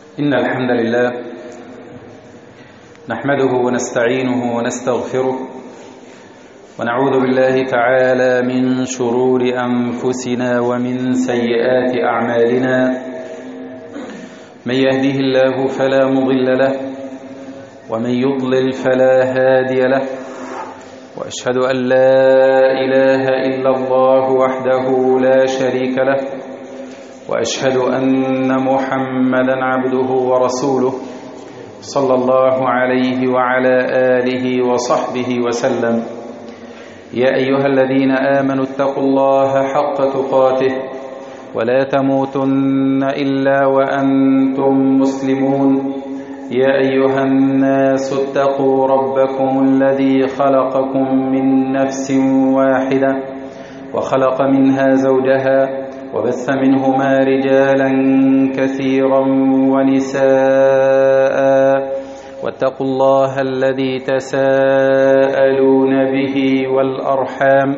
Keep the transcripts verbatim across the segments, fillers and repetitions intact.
إن الحمد لله نحمده ونستعينه ونستغفره ونعوذ بالله تعالى من شرور أنفسنا ومن سيئات أعمالنا. من يهده الله فلا مضل له ومن يضلل فلا هادي له، وأشهد أن لا إله إلا الله وحده لا شريك له، وأشهد أن محمدا عبده ورسوله صلى الله عليه وعلى آله وصحبه وسلم. يا أيها الذين آمنوا اتقوا الله حق تقاته ولا تموتن إلا وأنتم مسلمون. يا أيها الناس اتقوا ربكم الذي خلقكم من نفس واحدة وخلق منها زوجها وبث منهما رجالا كثيرا ونساء، واتقوا الله الذي تساءلون به والأرحام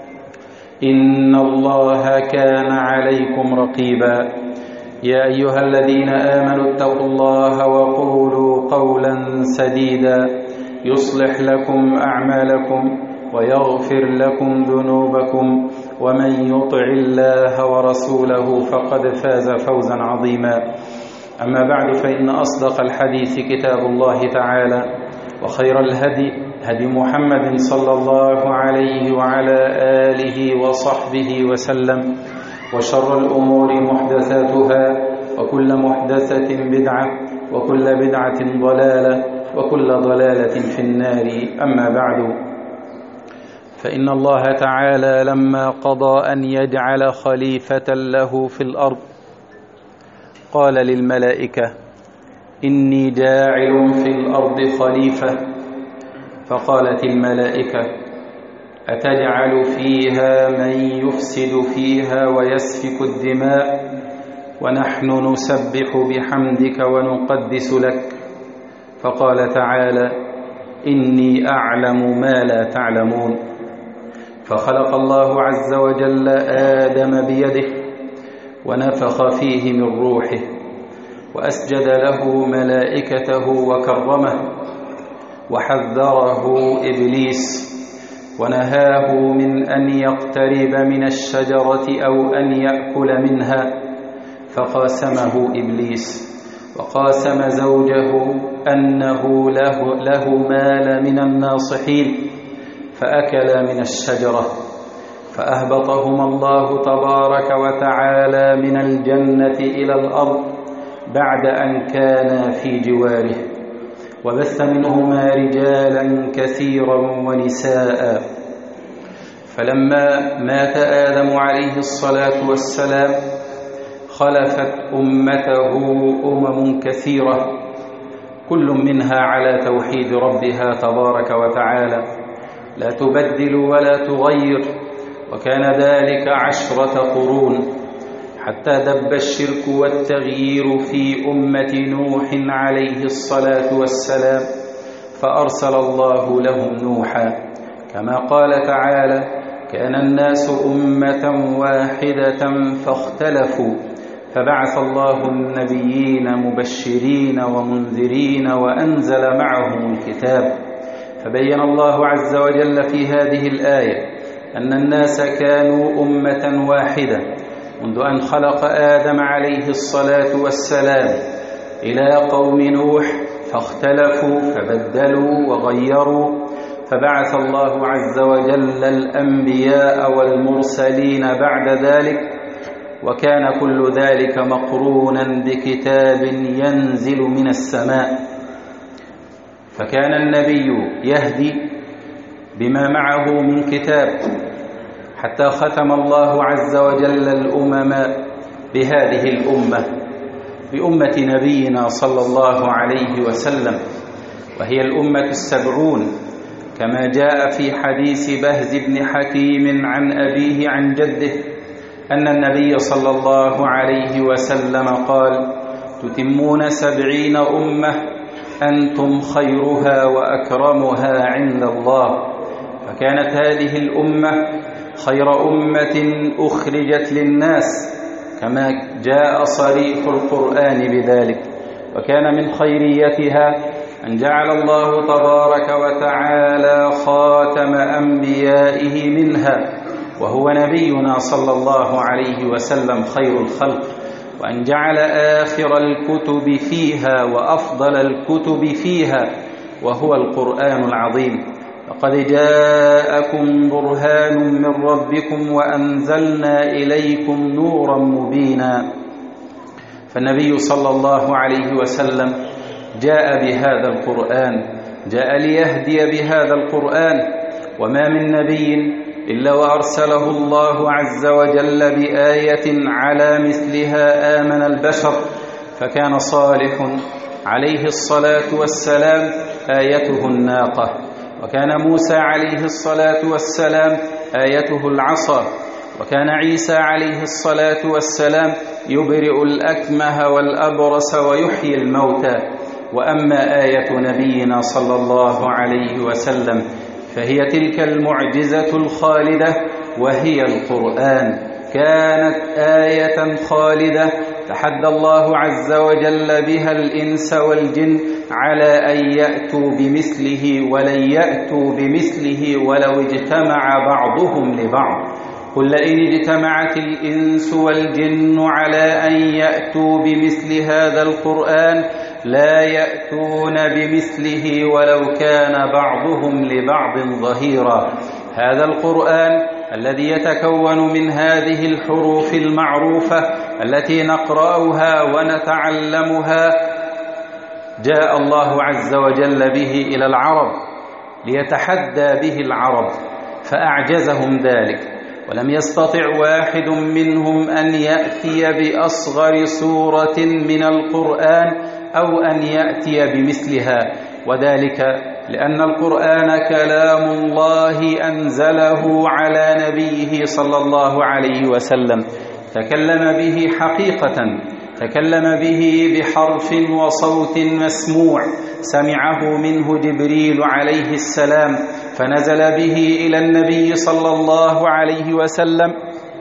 إن الله كان عليكم رقيبا. يا أيها الذين آمنوا اتقوا الله وقولوا قولا سديدا يصلح لكم أعمالكم ويغفر لكم ذنوبكم، ومن يطع الله ورسوله فقد فاز فوزا عظيما. أما بعد، فإن أصدق الحديث كتاب الله تعالى، وخير الهدي هدي محمد صلى الله عليه وعلى آله وصحبه وسلم، وشر الأمور محدثاتها، وكل محدثة بدعة، وكل بدعة ضلالة، وكل ضلالة في النار. أما بعد، فإن الله تعالى لما قضى أن يجعل خليفة له في الأرض قال للملائكة: إني جاعل في الأرض خليفة. فقالت الملائكة: أتجعل فيها من يفسد فيها ويسفك الدماء ونحن نسبح بحمدك ونقدس لك؟ فقال تعالى: إني أعلم ما لا تعلمون. فخلق الله عز وجل آدم بيده ونفخ فيه من روحه، وأسجد له ملائكته وكرمه، وحذره إبليس ونهاه من أن يقترب من الشجرة أو أن يأكل منها، فقاسمه إبليس وقاسم زوجه أنه له, له مال من الناصحين، فأكلا من الشجرة، فأهبطهما الله تبارك وتعالى من الجنة إلى الأرض بعد أن كانا في جواره، وبث منهما رجالا كثيرا ونساء. فلما مات آدم عليه الصلاة والسلام خلفت أمته أمم كثيرة، كل منها على توحيد ربها تبارك وتعالى، لا تبدل ولا تغير، وكان ذلك عشرة قرون، حتى دب الشرك والتغيير في أمة نوح عليه الصلاة والسلام، فأرسل الله لهم نوحا، كما قال تعالى: كان الناس أمة واحدة فاختلفوا فبعث الله النبيين مبشرين ومنذرين وأنزل معهم الكتاب. فبين الله عز وجل في هذه الآية أن الناس كانوا أمة واحدة منذ أن خلق آدم عليه الصلاة والسلام إلى قوم نوح، فاختلفوا فبدلوا وغيروا، فبعث الله عز وجل الأنبياء والمرسلين بعد ذلك، وكان كل ذلك مقرونا بكتاب ينزل من السماء. فكان النبي يهدي بما معه من كتاب، حتى ختم الله عز وجل الأمم بهذه الأمة، بأمة نبينا صلى الله عليه وسلم، وهي الأمة السبعون، كما جاء في حديث بهز بن حكيم عن أبيه عن جده أن النبي صلى الله عليه وسلم قال: تتمون سبعين أمة أنتم خيرها وأكرمها عند الله. فكانت هذه الأمة خير أمة أخرجت للناس، كما جاء صريح القرآن بذلك، وكان من خيريتها أن جعل الله تبارك وتعالى خاتم أنبيائه منها، وهو نبينا صلى الله عليه وسلم خير الخلق، وأن جعل آخر الكتب فيها وأفضل الكتب فيها وهو القرآن العظيم. لقد جاءكم برهان من ربكم وأنزلنا إليكم نورا مبينا. فالنبي صلى الله عليه وسلم جاء بهذا القرآن، جاء ليهدي بهذا القرآن، وما من نبي إلا وأرسله الله عز وجل بآية على مثلها آمن البشر، فكان صالح عليه الصلاة والسلام آيته الناقة، وكان موسى عليه الصلاة والسلام آيته العصا، وكان عيسى عليه الصلاة والسلام يبرئ الأكمه والأبرص ويحيي الموتى. وأما آية نبينا صلى الله عليه وسلم فهي تلك المعجزة الخالدة، وهي القرآن. كانت آية خالدة تحدى الله عز وجل بها الإنس والجن على أن يأتوا بمثله، ولن يأتوا بمثله ولو اجتمع بعضهم لبعض. قل لئن اجتمعت الإنس والجن على أن يأتوا بمثل هذا القرآن لا يأتون بمثله ولو كان بعضهم لبعض ظهيرا. هذا القرآن الذي يتكون من هذه الحروف المعروفة التي نقرأها ونتعلمها، جاء الله عز وجل به إلى العرب ليتحدى به العرب، فأعجزهم ذلك، ولم يستطع واحد منهم أن يأتي بأصغر سورة من القرآن أو أن يأتي بمثلها، وذلك لأن القرآن كلام الله أنزله على نبيه صلى الله عليه وسلم، تكلم به حقيقة، تكلم به بحرف وصوت مسموع، سمعه منه جبريل عليه السلام فنزل به إلى النبي صلى الله عليه وسلم،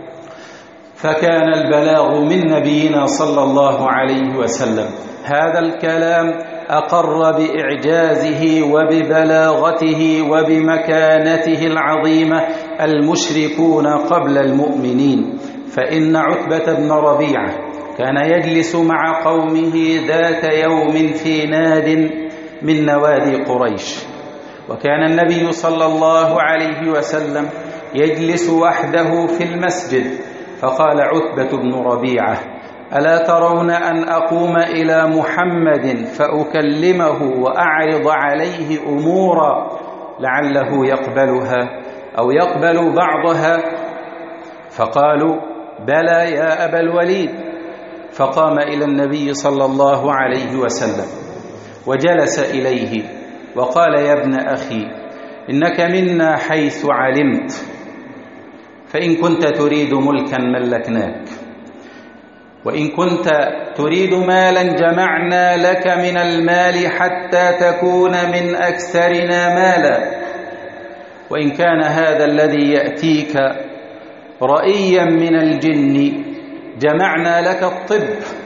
فكان البلاغ من نبينا صلى الله عليه وسلم. هذا الكلام أقر بإعجازه وببلاغته وبمكانته العظيمة المشركون قبل المؤمنين. فإن عتبة بن ربيعة كان يجلس مع قومه ذات يوم في ناد من نوادي قريش، وكان النبي صلى الله عليه وسلم يجلس وحده في المسجد، فقال عتبة بن ربيعة: ألا ترون أن أقوم إلى محمد فأكلمه وأعرض عليه أمورا لعله يقبلها أو يقبل بعضها؟ فقالوا: بلى يا أبا الوليد. فقام إلى النبي صلى الله عليه وسلم وجلس إليه وقال: يا ابن أخي، إنك منا حيث علمت، فإن كنت تريد ملكا ملكناك، وإن كنت تريد مالا جمعنا لك من المال حتى تكون من أكثرنا مالا، وإن كان هذا الذي يأتيك رأيا من الجن جمعنا لك الطب.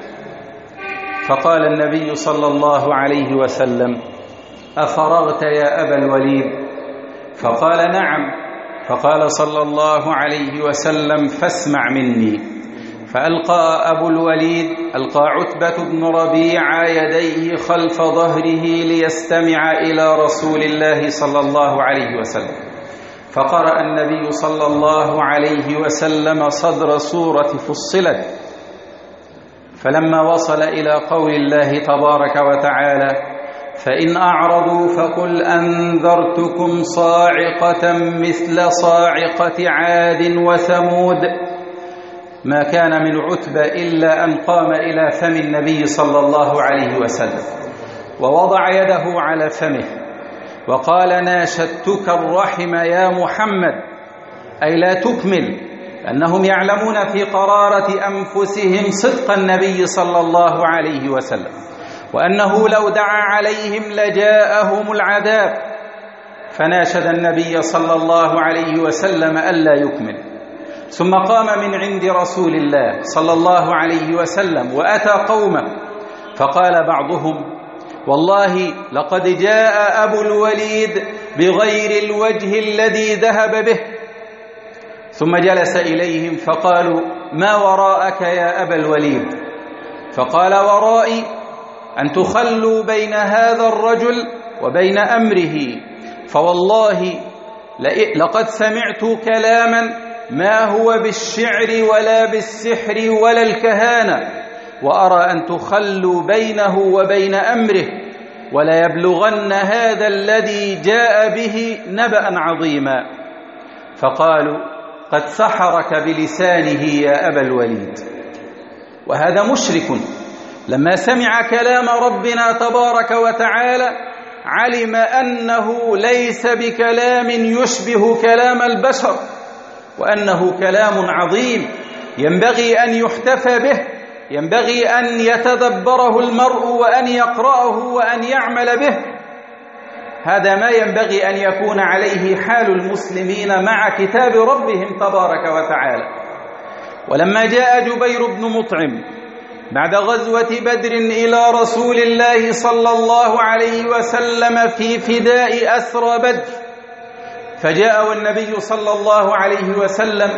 فقال النبي صلى الله عليه وسلم: أفرغت يا أبا الوليد؟ فقال: نعم. فقال صلى الله عليه وسلم: فاسمع مني. فألقى أبو الوليد ألقى عتبة بن ربيعة يديه خلف ظهره ليستمع إلى رسول الله صلى الله عليه وسلم، فقرأ النبي صلى الله عليه وسلم صدر سورة فصلت. فلما وصل إلى قول الله تبارك وتعالى: فإن أعرضوا فقل أنذرتكم صاعقة مثل صاعقة عاد وثمود، ما كان من عتبة إلا أن قام إلى فم النبي صلى الله عليه وسلم ووضع يده على فمه وقال: ناشدتك الرحم يا محمد، أي لا تكمل، أنهم يعلمون في قرارة أنفسهم صدق النبي صلى الله عليه وسلم، وأنه لو دعا عليهم لجاءهم العذاب، فناشد النبي صلى الله عليه وسلم ألا يكمل. ثم قام من عند رسول الله صلى الله عليه وسلم وأتى قومه فقال بعضهم: والله لقد جاء أبو الوليد بغير الوجه الذي ذهب به. ثم جلس إليهم فقالوا: ما وراءك يا أبا الوليد؟ فقال: ورائي أن تخلوا بين هذا الرجل وبين أمره، فوالله لقد سمعت كلاما ما هو بالشعر ولا بالسحر ولا الكهانة، وأرى أن تخلوا بينه وبين أمره، ولا يبلغن هذا الذي جاء به نبأ عظيما. فقالوا: قد سحرك بلسانه يا أبا الوليد. وهذا مشرك لما سمع كلام ربنا تبارك وتعالى علم أنه ليس بكلام يشبه كلام البشر، وأنه كلام عظيم ينبغي أن يحتفى به، ينبغي أن يتدبره المرء وأن يقرأه وأن يعمل به. هذا ما ينبغي أن يكون عليه حال المسلمين مع كتاب ربهم تبارك وتعالى. ولما جاء جبير بن مطعم بعد غزوة بدر إلى رسول الله صلى الله عليه وسلم في فداء أسرى بدر، فجاء والنبي صلى الله عليه وسلم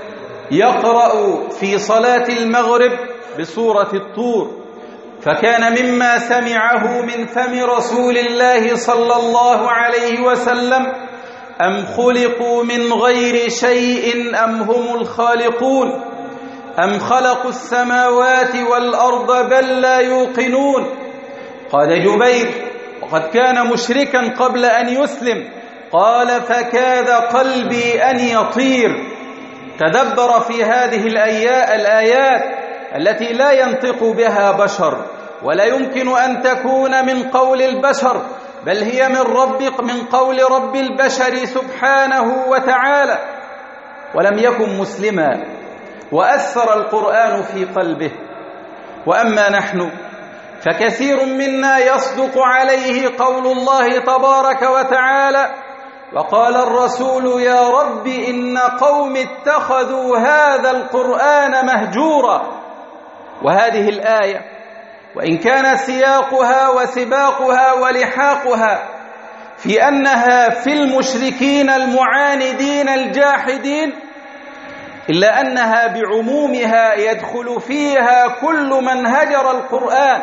يقرأ في صلاة المغرب بسورة الطور، فكان مما سمعه من فم رسول الله صلى الله عليه وسلم: أم خلقوا من غير شيء أم هم الخالقون، أم خلقوا السماوات والأرض بل لا يوقنون. قال جبير وقد كان مشركا قبل أن يسلم، قال: فكاد قلبي أن يطير. تدبر في هذه الآيات التي لا ينطق بها بشر ولا يمكن أن تكون من قول البشر، بل هي من رب من قول رب البشر سبحانه وتعالى. ولم يكن مسلما وأثر القرآن في قلبه. وأما نحن فكثير منا يصدق عليه قول الله تبارك وتعالى: وقال الرسول يا رب إن قوم اتخذوا هذا القرآن مهجورا. وهذه الآية وإن كان سياقها وسباقها ولحاقها في أنها في المشركين المعاندين الجاحدين، إلا أنها بعمومها يدخل فيها كل من هجر القرآن،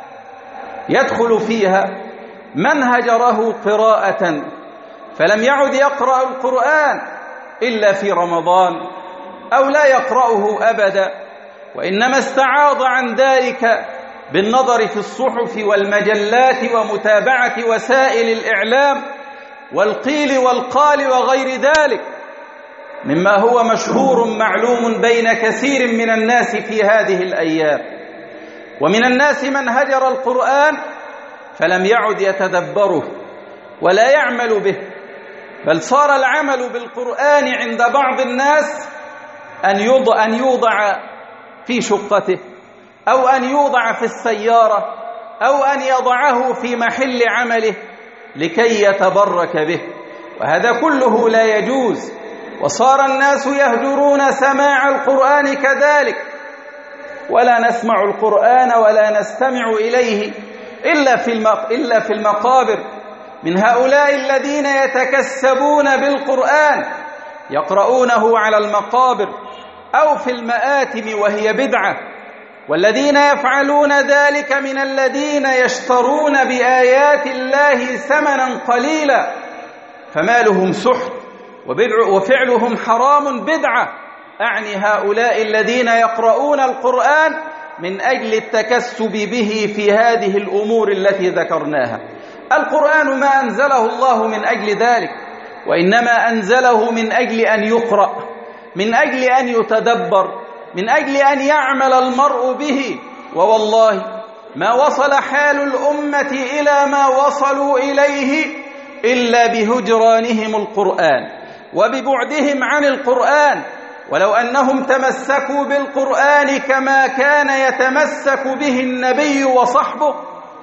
يدخل فيها من هجره قراءة فلم يعد يقرأ القرآن إلا في رمضان أو لا يقرأه أبدا، وإنما استعاض عن ذلك بالنظر في الصحف والمجلات ومتابعة وسائل الإعلام والقيل والقال وغير ذلك مما هو مشهور معلوم بين كثير من الناس في هذه الأيام. ومن الناس من هجر القرآن فلم يعد يتدبره ولا يعمل به، بل صار العمل بالقرآن عند بعض الناس أن يوضع, أن يوضع في شقته، أو أن يوضع في السيارة، أو أن يضعه في محل عمله لكي يتبرك به، وهذا كله لا يجوز. وصار الناس يهجرون سماع القرآن كذلك، ولا نسمع القرآن ولا نستمع إليه إلا في إلا في المقابر، من هؤلاء الذين يتكسبون بالقرآن يقرؤونه على المقابر أو في المآتم وهي بدعة، والذين يفعلون ذلك من الذين يشترون بآيات الله ثمنا قليلا، فمالهم سحت وفعلهم حرام بدعة. أعني هؤلاء الذين يقرؤون القرآن من أجل التكسب به في هذه الأمور التي ذكرناها. القرآن ما أنزله الله من أجل ذلك، وإنما أنزله من أجل أن يقرأ، من أجل أن يتدبر، من أجل أن يعمل المرء به. ووالله ما وصل حال الأمة إلى ما وصلوا إليه إلا بهجرانهم القرآن وببعدهم عن القرآن. ولو أنهم تمسكوا بالقرآن كما كان يتمسك به النبي وصحبه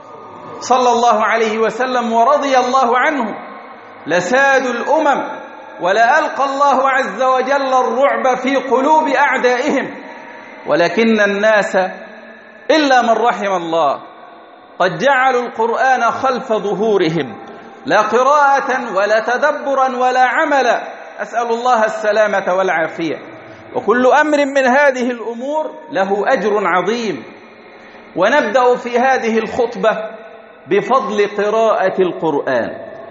صلى الله عليه وسلم ورضي الله عنه لسادوا الأمم، ولا ألقى الله عز وجل الرعب في قلوب أعدائهم. ولكن الناس إلا من رحم الله قد جعلوا القرآن خلف ظهورهم، لا قراءة ولا تدبرا ولا عملا، أسأل الله السلامة والعافية. وكل أمر من هذه الأمور له أجر عظيم. ونبدأ في هذه الخطبة بفضل قراءة القرآن،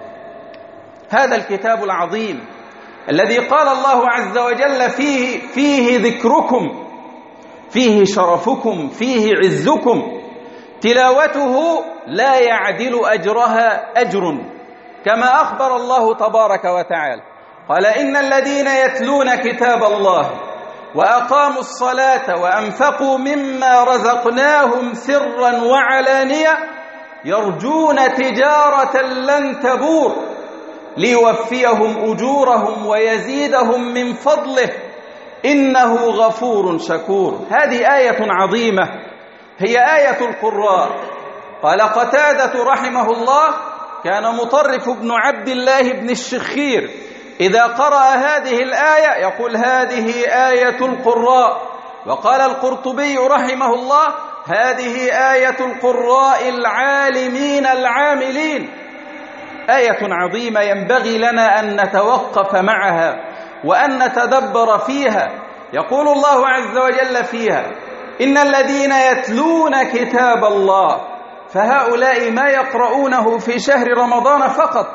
هذا الكتاب العظيم الذي قال الله عز وجل فيه فيه ذكركم، فيه شرفكم، فيه عزكم، تلاوته لا يعدل أجرها أجر، كما أخبر الله تبارك وتعالى قال: إن الذين يتلون كتاب الله وأقاموا الصلاة وأنفقوا مما رزقناهم سرا وعلانية يرجون تجارة لن تبور ليوفيهم أجورهم ويزيدهم من فضله إنه غفور شكور. هذه آية عظيمة، هي آية القراء. قال قتادة رحمه الله: كان مطرف بن عبد الله بن الشخير إذا قرأ هذه الآية يقول: هذه آية القراء. وقال القرطبي رحمه الله: هذه آية القراء العالمين العاملين. آية عظيمة ينبغي لنا أن نتوقف معها وأن نتدبر فيها. يقول الله عز وجل فيها: إن الذين يتلون كتاب الله، فهؤلاء ما يقرؤونه في شهر رمضان فقط،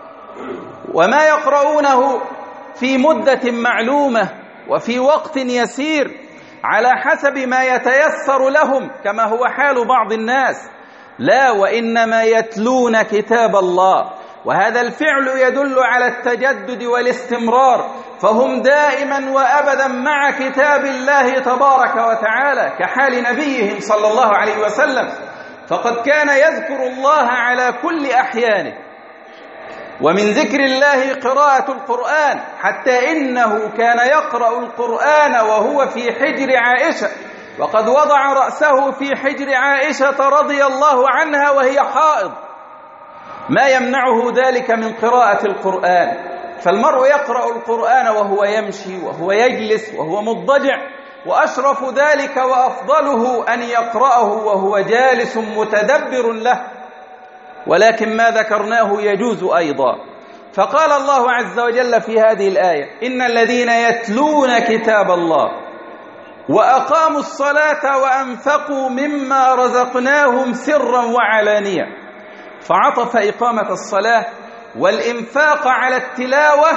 وما يقرؤونه في مدة معلومة وفي وقت يسير على حسب ما يتيسر لهم كما هو حال بعض الناس، لا، وإنما يتلون كتاب الله. وهذا الفعل يدل على التجدد والاستمرار، فهم دائما وأبدا مع كتاب الله تبارك وتعالى، كحال نبيهم صلى الله عليه وسلم، فقد كان يذكر الله على كل أحيانه. ومن ذكر الله قراءة القرآن، حتى إنه كان يقرأ القرآن وهو في حجر عائشة، وقد وضع رأسه في حجر عائشة رضي الله عنها وهي حائض، ما يمنعه ذلك من قراءة القرآن. فالمرء يقرأ القرآن وهو يمشي وهو يجلس وهو مضطجع، وأشرف ذلك وأفضله أن يقرأه وهو جالس متدبر له، ولكن ما ذكرناه يجوز أيضا. فقال الله عز وجل في هذه الآية: إن الذين يتلون كتاب الله وأقاموا الصلاة وأنفقوا مما رزقناهم سرا وعلانية، فعطف إقامة الصلاة والإنفاق على التلاوة،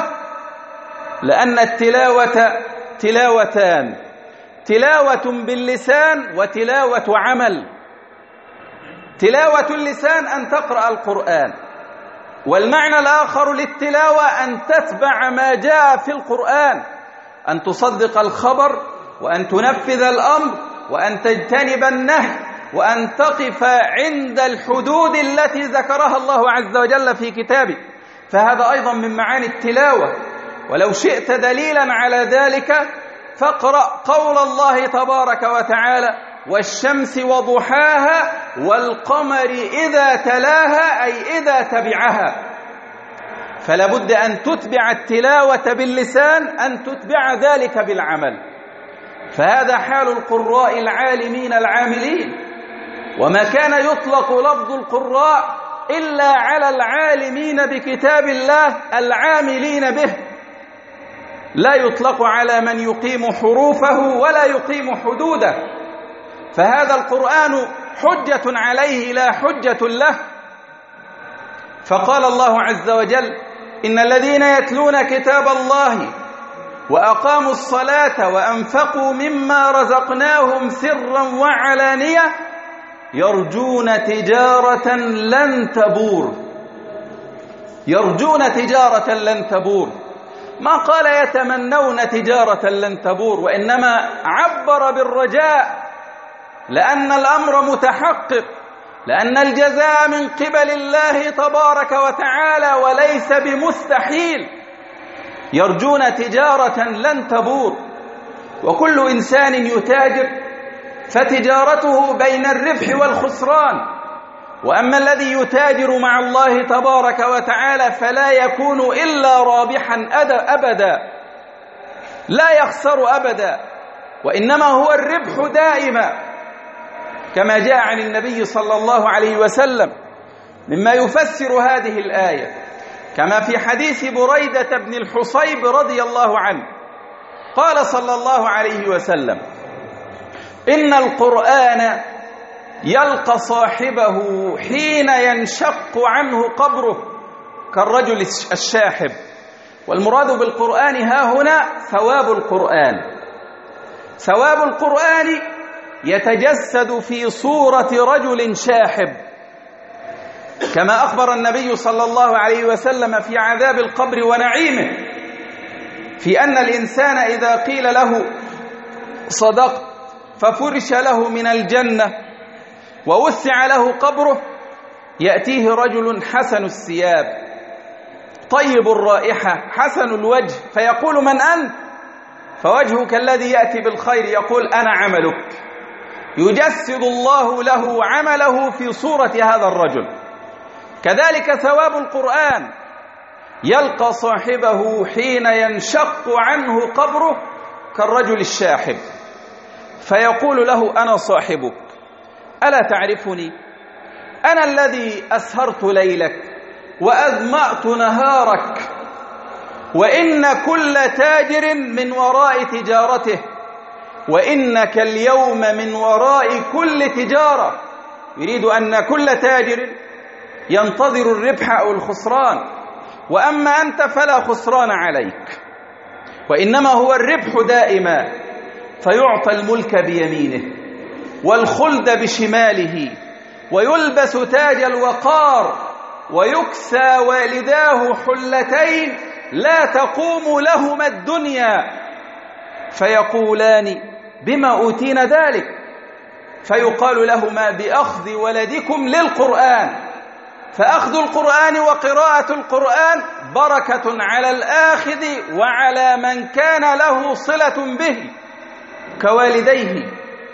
لأن التلاوة تلاوتان: تلاوة باللسان وتلاوة عمل. تلاوة اللسان أن تقرأ القرآن، والمعنى الآخر للتلاوة أن تتبع ما جاء في القرآن، أن تصدق الخبر وأن تنفذ الأمر وأن تجتنب النهي وأن تقف عند الحدود التي ذكرها الله عز وجل في كتابه. فهذا أيضا من معاني التلاوة. ولو شئت دليلا على ذلك فاقرأ قول الله تبارك وتعالى: والشمس وضحاها والقمر إذا تلاها، أي إذا تبعها. فلا بد أن تتبع التلاوة باللسان، أن تتبع ذلك بالعمل. فهذا حال القراء العالمين العاملين. وما كان يطلق لفظ القراء إلا على العالمين بكتاب الله العاملين به، لا يطلق على من يقيم حروفه ولا يقيم حدوده. فهذا القرآن حجة عليه لا حجة له. فقال الله عز وجل: إن الذين يتلون كتاب الله وأقاموا الصلاة وأنفقوا مما رزقناهم سرا وعلانية يرجون تجارة لن تبور. يرجون تجارة لن تبور، ما قال يتمنون تجارة لن تبور، وإنما عبر بالرجاء، لأن الأمر متحقق، لأن الجزاء من قبل الله تبارك وتعالى وليس بمستحيل. يرجون تجارة لن تبور. وكل إنسان يتاجر فتجارته بين الربح والخسران، وأما الذي يتاجر مع الله تبارك وتعالى فلا يكون إلا رابحا أبدا، لا يخسر أبدا، وإنما هو الربح دائما. كما جاء عن النبي صلى الله عليه وسلم مما يفسر هذه الآية، كما في حديث بريدة بن الحصيب رضي الله عنه قال صلى الله عليه وسلم: إن القرآن يلقى صاحبه حين ينشق عنه قبره كالرجل الشاحب. والمراد بالقرآن ها هنا ثواب القرآن. ثواب القرآن يتجسد في صورة رجل شاحب، كما أخبر النبي صلى الله عليه وسلم في عذاب القبر ونعيمه، في أن الإنسان إذا قيل له صدقت ففرش له من الجنة ووسع له قبره، يأتيه رجل حسن الثياب طيب الرائحة حسن الوجه، فيقول: من أنت؟ فوجهك الذي يأتي بالخير، يقول: أنا عملك. يجسد الله له عمله في صورة هذا الرجل. كذلك ثواب القرآن يلقى صاحبه حين ينشق عنه قبره كالرجل الشاحب، فيقول له: أنا صاحبك، ألا تعرفني؟ أنا الذي أسهرت ليلك وأظمأت نهارك، وإن كل تاجر من وراء تجارته، وإنك اليوم من وراء كل تجارة. يريد أن كل تاجر ينتظر الربح أو الخسران، وأما أنت فلا خسران عليك، وإنما هو الربح دائما. فيعطى الملك بيمينه والخلد بشماله، ويلبس تاج الوقار، ويكسى والداه حلتين لا تقوم لهما الدنيا، فيقولان: بما أوتينا ذلك؟ فيقال لهما: بأخذ ولدكم للقرآن. فأخذ القرآن وقراءة القرآن بركة على الآخذ وعلى من كان له صلة به كوالديه،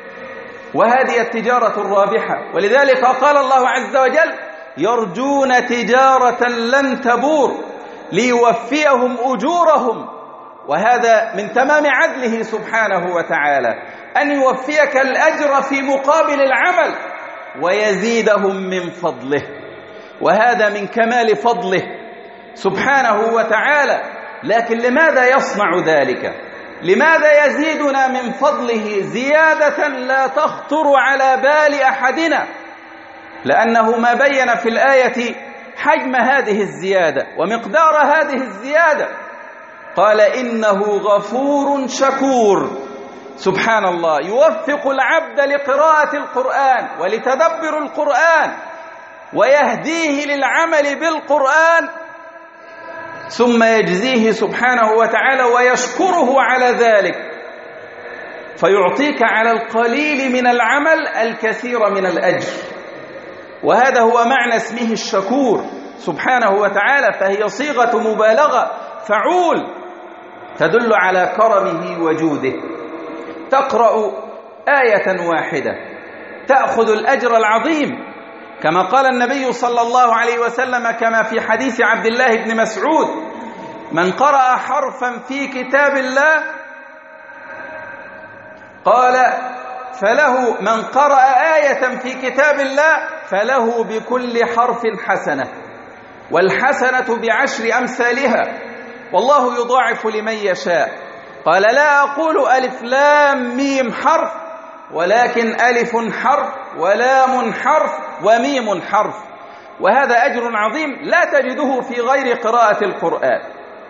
وهذه التجارة الرابحة. ولذلك قال الله عز وجل: يرجون تجارة لن تبور ليوفيهم أجورهم. وهذا من تمام عدله سبحانه وتعالى، أن يوفيك الأجر في مقابل العمل ويزيدهم من فضله، وهذا من كمال فضله سبحانه وتعالى. لكن لماذا يصنع ذلك؟ لماذا يزيدنا من فضله زيادة لا تخطر على بال أحدنا؟ لأنه ما بين في الآية حجم هذه الزيادة ومقدار هذه الزيادة. قال: إنه غفور شكور. سبحان الله، يوفق العبد لقراءة القرآن ولتدبر القرآن، ويهديه للعمل بالقرآن، ثم يجزيه سبحانه وتعالى ويشكره على ذلك، فيعطيك على القليل من العمل الكثير من الأجر. وهذا هو معنى اسمه الشكور سبحانه وتعالى، فهي صيغة مبالغة فعول تدل على كرمه وجوده. تقرأ آية واحدة تأخذ الأجر العظيم، كما قال النبي صلى الله عليه وسلم كما في حديث عبد الله بن مسعود: من قرأ حرفا في كتاب الله قال فله من قرأ آية في كتاب الله فله بكل حرف حسنة، والحسنة بعشر أمثالها، والله يضاعف لمن يشاء. قال: لا أقول ألف لام ميم حرف، ولكن ألف حرف ولام حرف وميم حرف. وهذا أجر عظيم لا تجده في غير قراءة القرآن.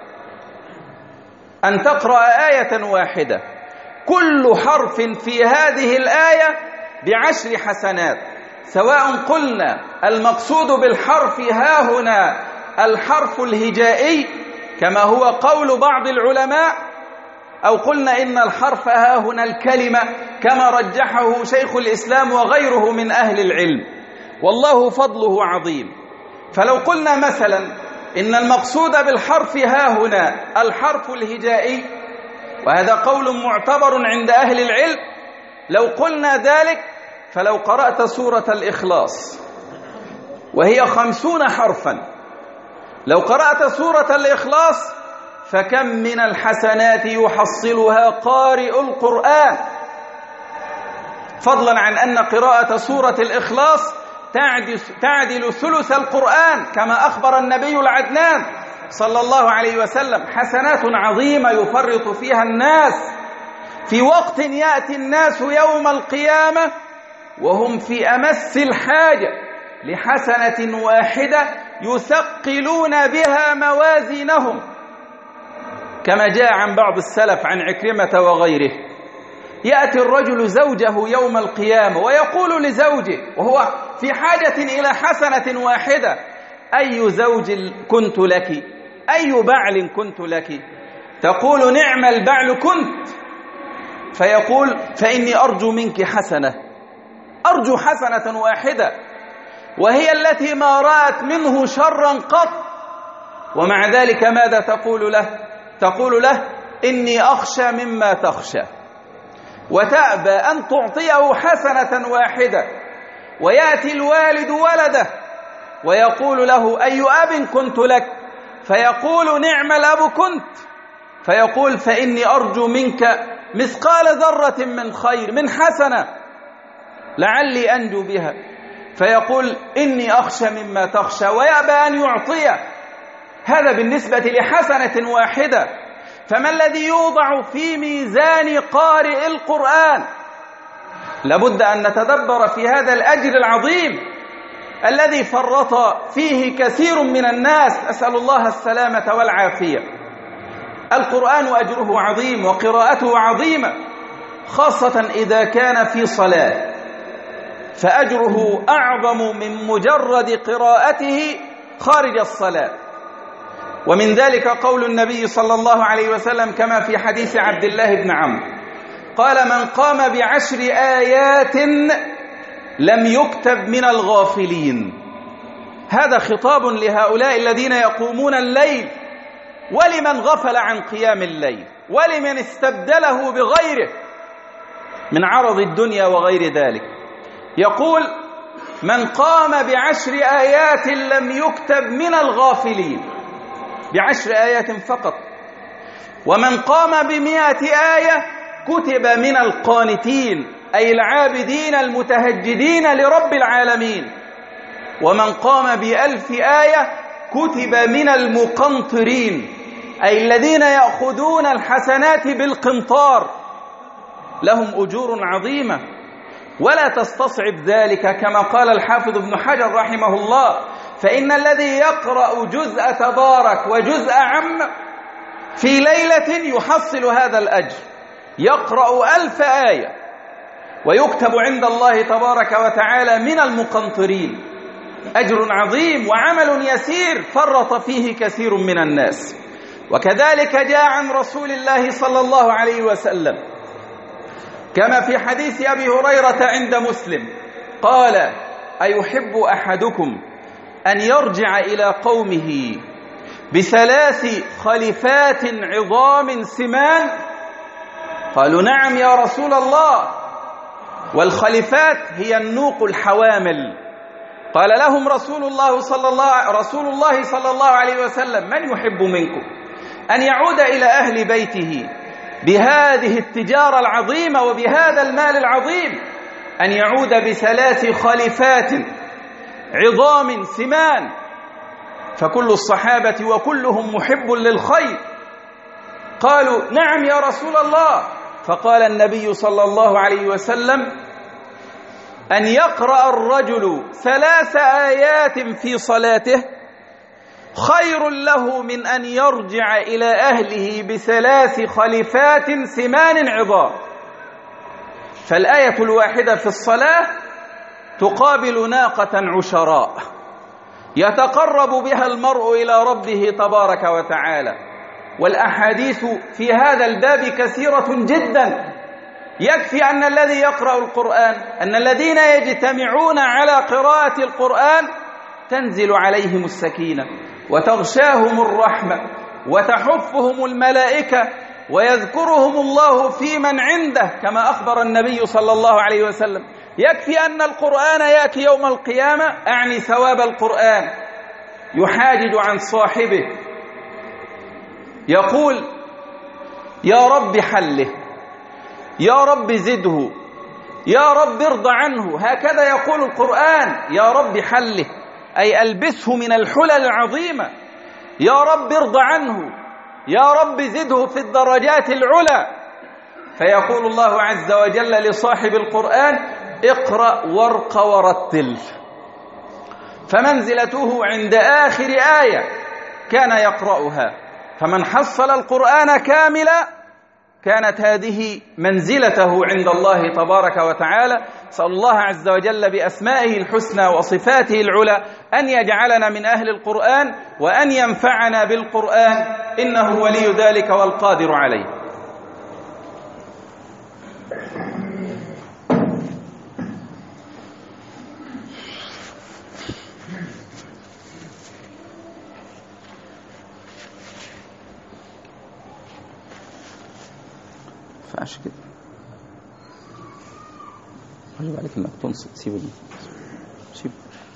أن تقرأ آية واحدة كل حرف في هذه الآية بعشر حسنات، سواء قلنا المقصود بالحرف ها هنا الحرف الهجائي كما هو قول بعض العلماء، أو قلنا إن الحرف ها هنا الكلمة كما رجحه شيخ الإسلام وغيره من أهل العلم، والله فضله عظيم. فلو قلنا مثلا إن المقصود بالحرف ها هنا الحرف الهجائي، وهذا قول معتبر عند أهل العلم، لو قلنا ذلك فلو قرأت سورة الإخلاص وهي خمسون حرفا، لو قرأت سورة الإخلاص فكم من الحسنات يحصلها قارئ القرآن؟ فضلا عن أن قراءة سورة الإخلاص تعدل, تعدل ثلث القرآن كما أخبر النبي العدنان صلى الله عليه وسلم. حسنات عظيمة يفرط فيها الناس في وقت يأتي الناس يوم القيامة وهم في أمس الحاجة لحسنة واحدة يثقلون بها موازينهم، كما جاء عن بعض السلف عن عكرمة وغيره: يأتي الرجل زوجه يوم القيامة ويقول لزوجه وهو في حاجة إلى حسنة واحدة: أي زوج كنت لك؟ أي بعل كنت لك؟ تقول: نعم البعل كنت. فيقول: فإني أرجو منك حسنة، أرجو حسنة واحدة، وهي التي ما رأت منه شرا قط. ومع ذلك ماذا تقول له؟ تقول له: إني أخشى مما تخشى، وتأبى أن تعطيه حسنة واحدة. ويأتي الوالد ولده ويقول له: أي أب كنت لك؟ فيقول: نعم الأب كنت. فيقول: فإني أرجو منك مثقال ذرة من خير، من حسنة، لعلي أنجو بها. فيقول: إني أخشى مما تخشى، ويأبى أن يعطيه. هذا بالنسبة لحسنة واحدة. فما الذي يوضع في ميزان قارئ القرآن؟ لابد أن نتدبر في هذا الأجر العظيم الذي فرط فيه كثير من الناس، أسأل الله السلامة والعافية. القرآن أجره عظيم وقراءته عظيمة، خاصة إذا كان في صلاة، فأجره أعظم من مجرد قراءته خارج الصلاة. ومن ذلك قول النبي صلى الله عليه وسلم كما في حديث عبد الله بن عمرو قال: من قام بعشر آيات لم يكتب من الغافلين. هذا خطاب لهؤلاء الذين يقومون الليل، ولمن غفل عن قيام الليل، ولمن استبدله بغيره من عرض الدنيا وغير ذلك. يقول: من قام بعشر آيات لم يكتب من الغافلين، بعشر آيات فقط. ومن قام بمئة آية كتب من القانتين، أي العابدين المتهجدين لرب العالمين. ومن قام بألف آية كتب من المقنطرين، أي الذين يأخذون الحسنات بالقنطار، لهم أجور عظيمة. ولا تستصعب ذلك، كما قال الحافظ ابن حجر رحمه الله: فإن الذي يقرأ جزء تبارك وجزء عم في ليلة يحصل هذا الأجر، يقرأ ألف آية ويكتب عند الله تبارك وتعالى من المقنطرين. أجر عظيم وعمل يسير فرط فيه كثير من الناس. وكذلك جاء عن رسول الله صلى الله عليه وسلم كما في حديث أبي هريرة عند مسلم قال: أيحب أحدكم أن يرجع إلى قومه بثلاث خلفات عظام سمان؟ قالوا: نعم يا رسول الله. والخلفات هي النوق الحوامل. قال لهم رسول الله صلى الله رسول الله صلى الله عليه وسلم: من يحب منكم أن يعود إلى أهل بيته بهذه التجارة العظيمة وبهذا المال العظيم، أن يعود بثلاث خلفات عظام سمان؟ فكل الصحابة وكلهم محب للخير قالوا: نعم يا رسول الله. فقال النبي صلى الله عليه وسلم: أن يقرأ الرجل ثلاث آيات في صلاته خير له من أن يرجع إلى أهله بثلاث خلفات سمان عظام. فالآية الواحدة في الصلاة تقابل ناقة عشراء يتقرب بها المرء إلى ربه تبارك وتعالى. والأحاديث في هذا الباب كثيرة جدا. يكفي أن الذي يقرأ القرآن، أن الذين يجتمعون على قراءة القرآن تنزل عليهم السكينة وتغشاهم الرحمة وتحفهم الملائكة ويذكرهم الله في من عنده كما أخبر النبي صلى الله عليه وسلم. يكفي أن القرآن يأتي يوم القيامة، أعني ثواب القرآن، يحاجج عن صاحبه يقول: يا رب حله، يا رب زده، يا رب ارضى عنه، هكذا يقول القرآن. يا رب حله، أي ألبسه من الحلل العظيمة. يا رب ارضى عنه، يا رب زده في الدرجات العلى. فيقول الله عز وجل لصاحب القرآن: اقرأ وارق ورتل. فمنزلته عند آخر آية كان يقرأها، فمن حصل القرآن كاملا كانت هذه منزلته عند الله تبارك وتعالى. نسأل الله عز وجل بأسمائه الحسنى وصفاته العلى أن يجعلنا من أهل القرآن وأن ينفعنا بالقرآن، إنه ولي ذلك والقادر عليه. فعش كده واجب عليك انك تنصت. سيب سيب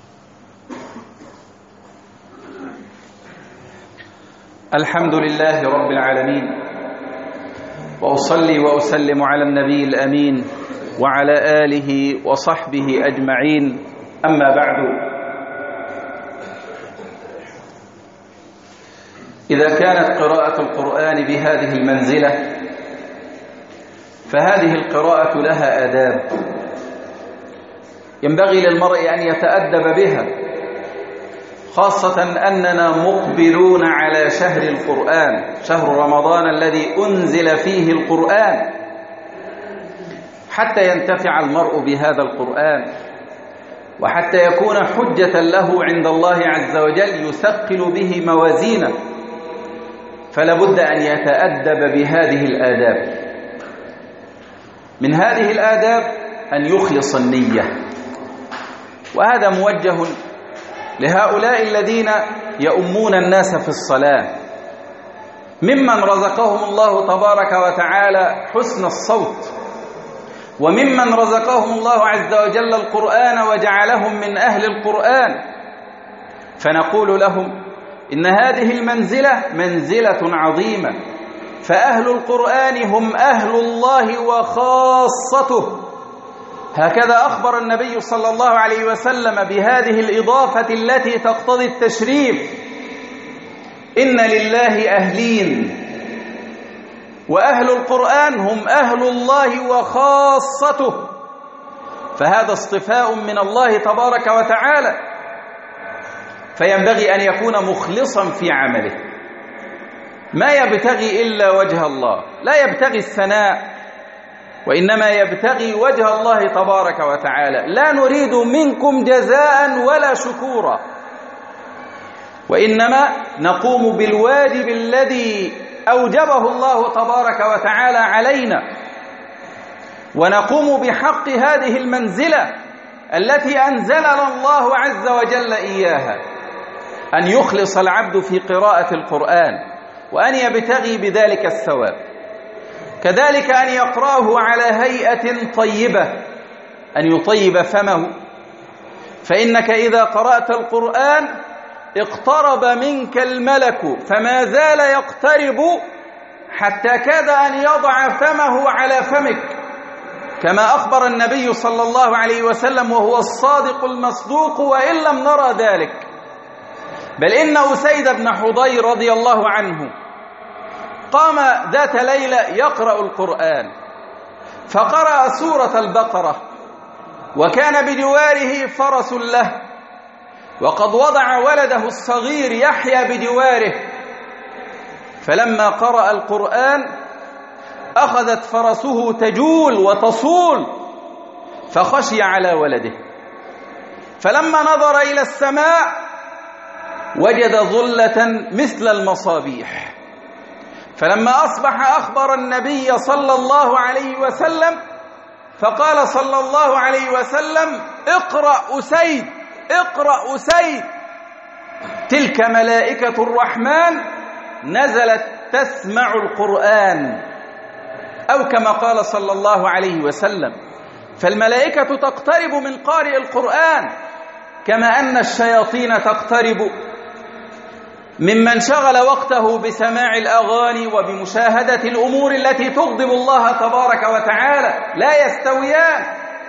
الحمد لله رب العالمين، وأصلي وأسلم على النبي الأمين وعلى آله وصحبه أجمعين. أما بعد، إذا كانت قراءة القرآن بهذه المنزلة فهذه القراءة لها آداب ينبغي للمرء أن يتأدب بها، خاصة أننا مقبلون على شهر القرآن، شهر رمضان الذي أنزل فيه القرآن، حتى ينتفع المرء بهذا القرآن وحتى يكون حجة له عند الله عز وجل يثقل به موازينه، فلا بد أن يتأدب بهذه الآداب. من هذه الآداب أن يخلص النية، وهذا موجه لهؤلاء الذين يؤمون الناس في الصلاة، ممن رزقهم الله تبارك وتعالى حسن الصوت، وممن رزقهم الله عز وجل القرآن وجعلهم من أهل القرآن. فنقول لهم إن هذه المنزلة منزلة عظيمة، فأهل القرآن هم أهل الله وخاصته، هكذا أخبر النبي صلى الله عليه وسلم بهذه الإضافة التي تقتضي التشريف: إن لله أهلين، وأهل القرآن هم أهل الله وخاصته، فهذا اصطفاء من الله تبارك وتعالى. فينبغي أن يكون مخلصا في عمله، ما يبتغي إلا وجه الله، لا يبتغي الثناء، وإنما يبتغي وجه الله تبارك وتعالى. لا نريد منكم جزاء ولا شكورا، وإنما نقوم بالواجب الذي أوجبه الله تبارك وتعالى علينا، ونقوم بحق هذه المنزلة التي أنزلنا الله عز وجل إياها، أن يخلص العبد في قراءة القرآن وأن يبتغي بذلك الثواب، كذلك أن يقرأه على هيئة طيبة، أن يطيب فمه، فإنك إذا قرأت القرآن اقترب منك الملك فما زال يقترب حتى كاد أن يضع فمه على فمك، كما أخبر النبي صلى الله عليه وسلم وهو الصادق المصدوق، وإن لم نرى ذلك. بل إن أسيد بن حضير رضي الله عنه قام ذات ليلة يقرأ القرآن، فقرأ سورة البقرة، وكان بجواره فرس له، وقد وضع ولده الصغير يحيى بجواره، فلما قرأ القرآن أخذت فرسه تجول وتصول، فخشي على ولده، فلما نظر إلى السماء وجد ظلة مثل المصابيح، فلما أصبح أخبر النبي صلى الله عليه وسلم، فقال صلى الله عليه وسلم: اقرأ أسيد، اقرأ أسيد، تلك ملائكة الرحمن نزلت تسمع القرآن، أو كما قال صلى الله عليه وسلم. فالملائكة تقترب من قارئ القرآن، كما أن الشياطين تقترب ممن شغل وقته بسماع الأغاني وبمشاهدة الأمور التي تغضب الله تبارك وتعالى، لا يستويان.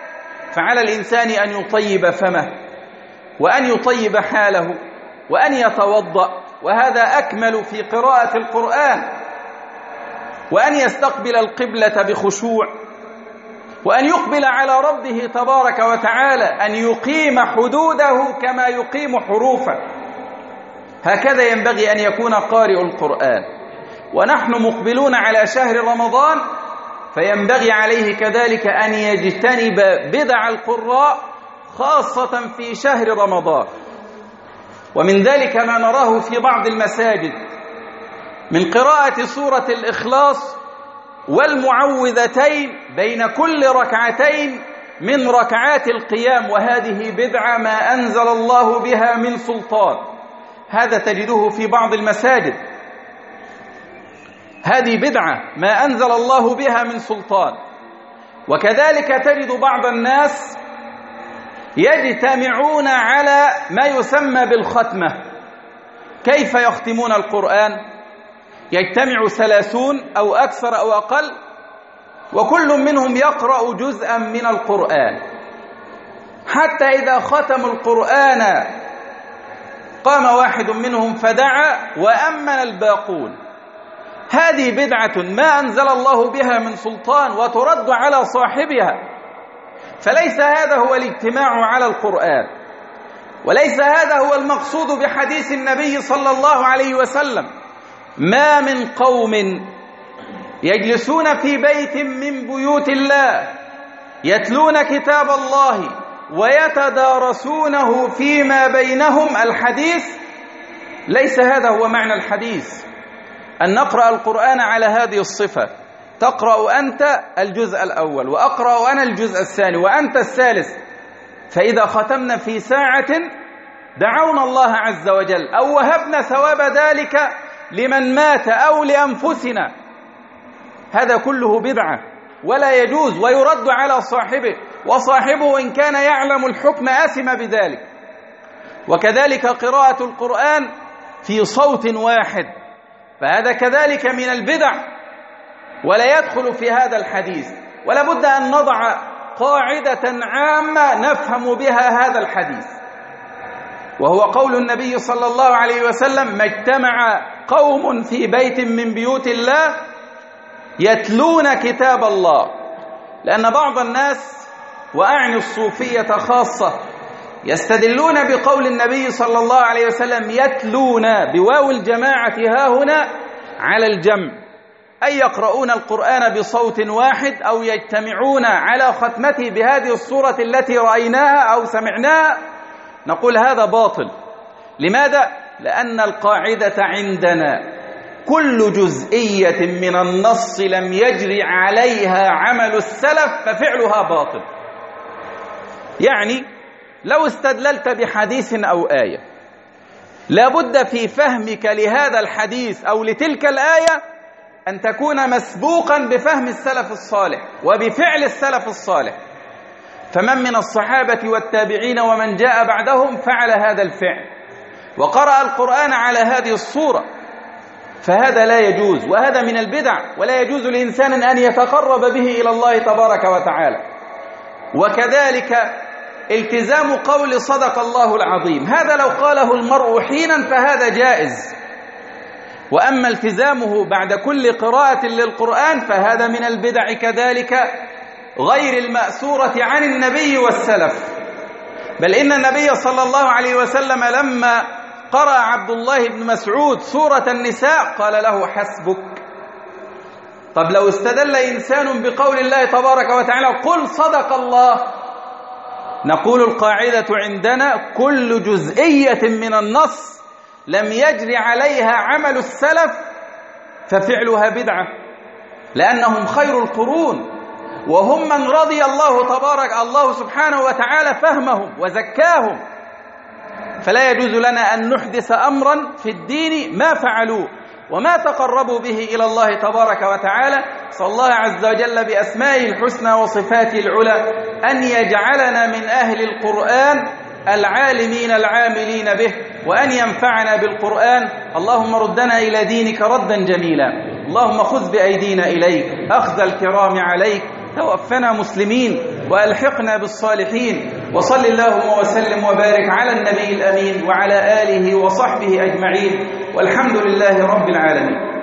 فعلى الإنسان أن يطيب فمه وأن يطيب حاله وأن يتوضأ، وهذا أكمل في قراءة القرآن، وأن يستقبل القبلة بخشوع، وأن يقبل على ربه تبارك وتعالى، أن يقيم حدوده كما يقيم حروفه. هكذا ينبغي أن يكون قارئ القرآن. ونحن مقبلون على شهر رمضان، فينبغي عليه كذلك أن يجتنب بدع القراء خاصة في شهر رمضان. ومن ذلك ما نراه في بعض المساجد من قراءة سورة الإخلاص والمعوذتين بين كل ركعتين من ركعات القيام، وهذه بدعة ما أنزل الله بها من سلطان. هذا تجده في بعض المساجد، هذه بدعة ما أنزل الله بها من سلطان. وكذلك تجد بعض الناس يجتمعون على ما يسمى بالختمة. كيف يختمون القرآن؟ يجتمع ثلاثون أو أكثر أو أقل، وكل منهم يقرأ جزءا من القرآن، حتى إذا ختموا القرآن قام واحد منهم فدعا وأمن الباقون. هذه بدعة ما أنزل الله بها من سلطان وترد على صاحبها. فليس هذا هو الاجتماع على القرآن، وليس هذا هو المقصود بحديث النبي صلى الله عليه وسلم: ما من قوم يجلسون في بيت من بيوت الله يتلون كتاب الله ويتدارسونه فيما بينهم. الحديث ليس هذا هو معنى الحديث، أن نقرأ القرآن على هذه الصفة: تقرأ أنت الجزء الأول وأقرأ أنا الجزء الثاني وأنت الثالث، فإذا ختمنا في ساعة دعونا الله عز وجل أو وهبنا ثواب ذلك لمن مات أو لأنفسنا. هذا كله بدعة ولا يجوز ويرد على صاحبه، وصاحبه إن كان يعلم الحكم آثم بذلك. وكذلك قراءة القرآن في صوت واحد، فهذا كذلك من البدع ولا يدخل في هذا الحديث. ولا بد أن نضع قاعدة عامة نفهم بها هذا الحديث، وهو قول النبي صلى الله عليه وسلم: ما اجتمع قوم في بيت من بيوت الله يتلون كتاب الله. لأن بعض الناس، وأعني الصوفية خاصة، يستدلون بقول النبي صلى الله عليه وسلم يتلون بواو الجماعة ها هنا على الجمع، أي يقرؤون القرآن بصوت واحد أو يجتمعون على ختمته بهذه الصورة التي رأيناها أو سمعناها. نقول هذا باطل. لماذا؟ لأن القاعدة عندنا: كل جزئية من النص لم يجري عليها عمل السلف ففعلها باطل. يعني لو استدللت بحديث أو آية، لابد في فهمك لهذا الحديث أو لتلك الآية أن تكون مسبوقا بفهم السلف الصالح وبفعل السلف الصالح. فمن من الصحابة والتابعين ومن جاء بعدهم فعل هذا الفعل وقرأ القرآن على هذه الصورة، فهذا لا يجوز، وهذا من البدع، ولا يجوز لإنسان أن يتقرب به إلى الله تبارك وتعالى. وكذلك التزام قول صدق الله العظيم، هذا لو قاله المرء حينا فهذا جائز. وأما التزامه بعد كل قراءة للقرآن فهذا من البدع كذلك، غير المأثورة عن النبي والسلف. بل إن النبي صلى الله عليه وسلم لما قرأ عبد الله بن مسعود سورة النساء قال له: حسبك. طب لو استدل إنسان بقول الله تبارك وتعالى: قل صدق الله، نقول القاعدة عندنا: كل جزئية من النص لم يجري عليها عمل السلف ففعلها بدعة، لأنهم خير القرون، وهم من رضي الله تبارك الله سبحانه وتعالى فهمهم وزكاهم. فلا يجوز لنا أن نحدث أمرا في الدين ما فعلوه وما تقربوا به إلى الله تبارك وتعالى. صلى الله عز وجل بأسمائه الحسنى وصفاته العلى أن يجعلنا من أهل القرآن العالمين العاملين به، وأن ينفعنا بالقرآن. اللهم ردنا إلى دينك ردا جميلا، اللهم خذ بأيدينا إليك أخذ الكرام عليك، توفنا مسلمين. وألحقنا بالصالحين. وصل اللهم وسلم وبارك على النبي الأمين وعلى آله وصحبه أجمعين، والحمد لله رب العالمين.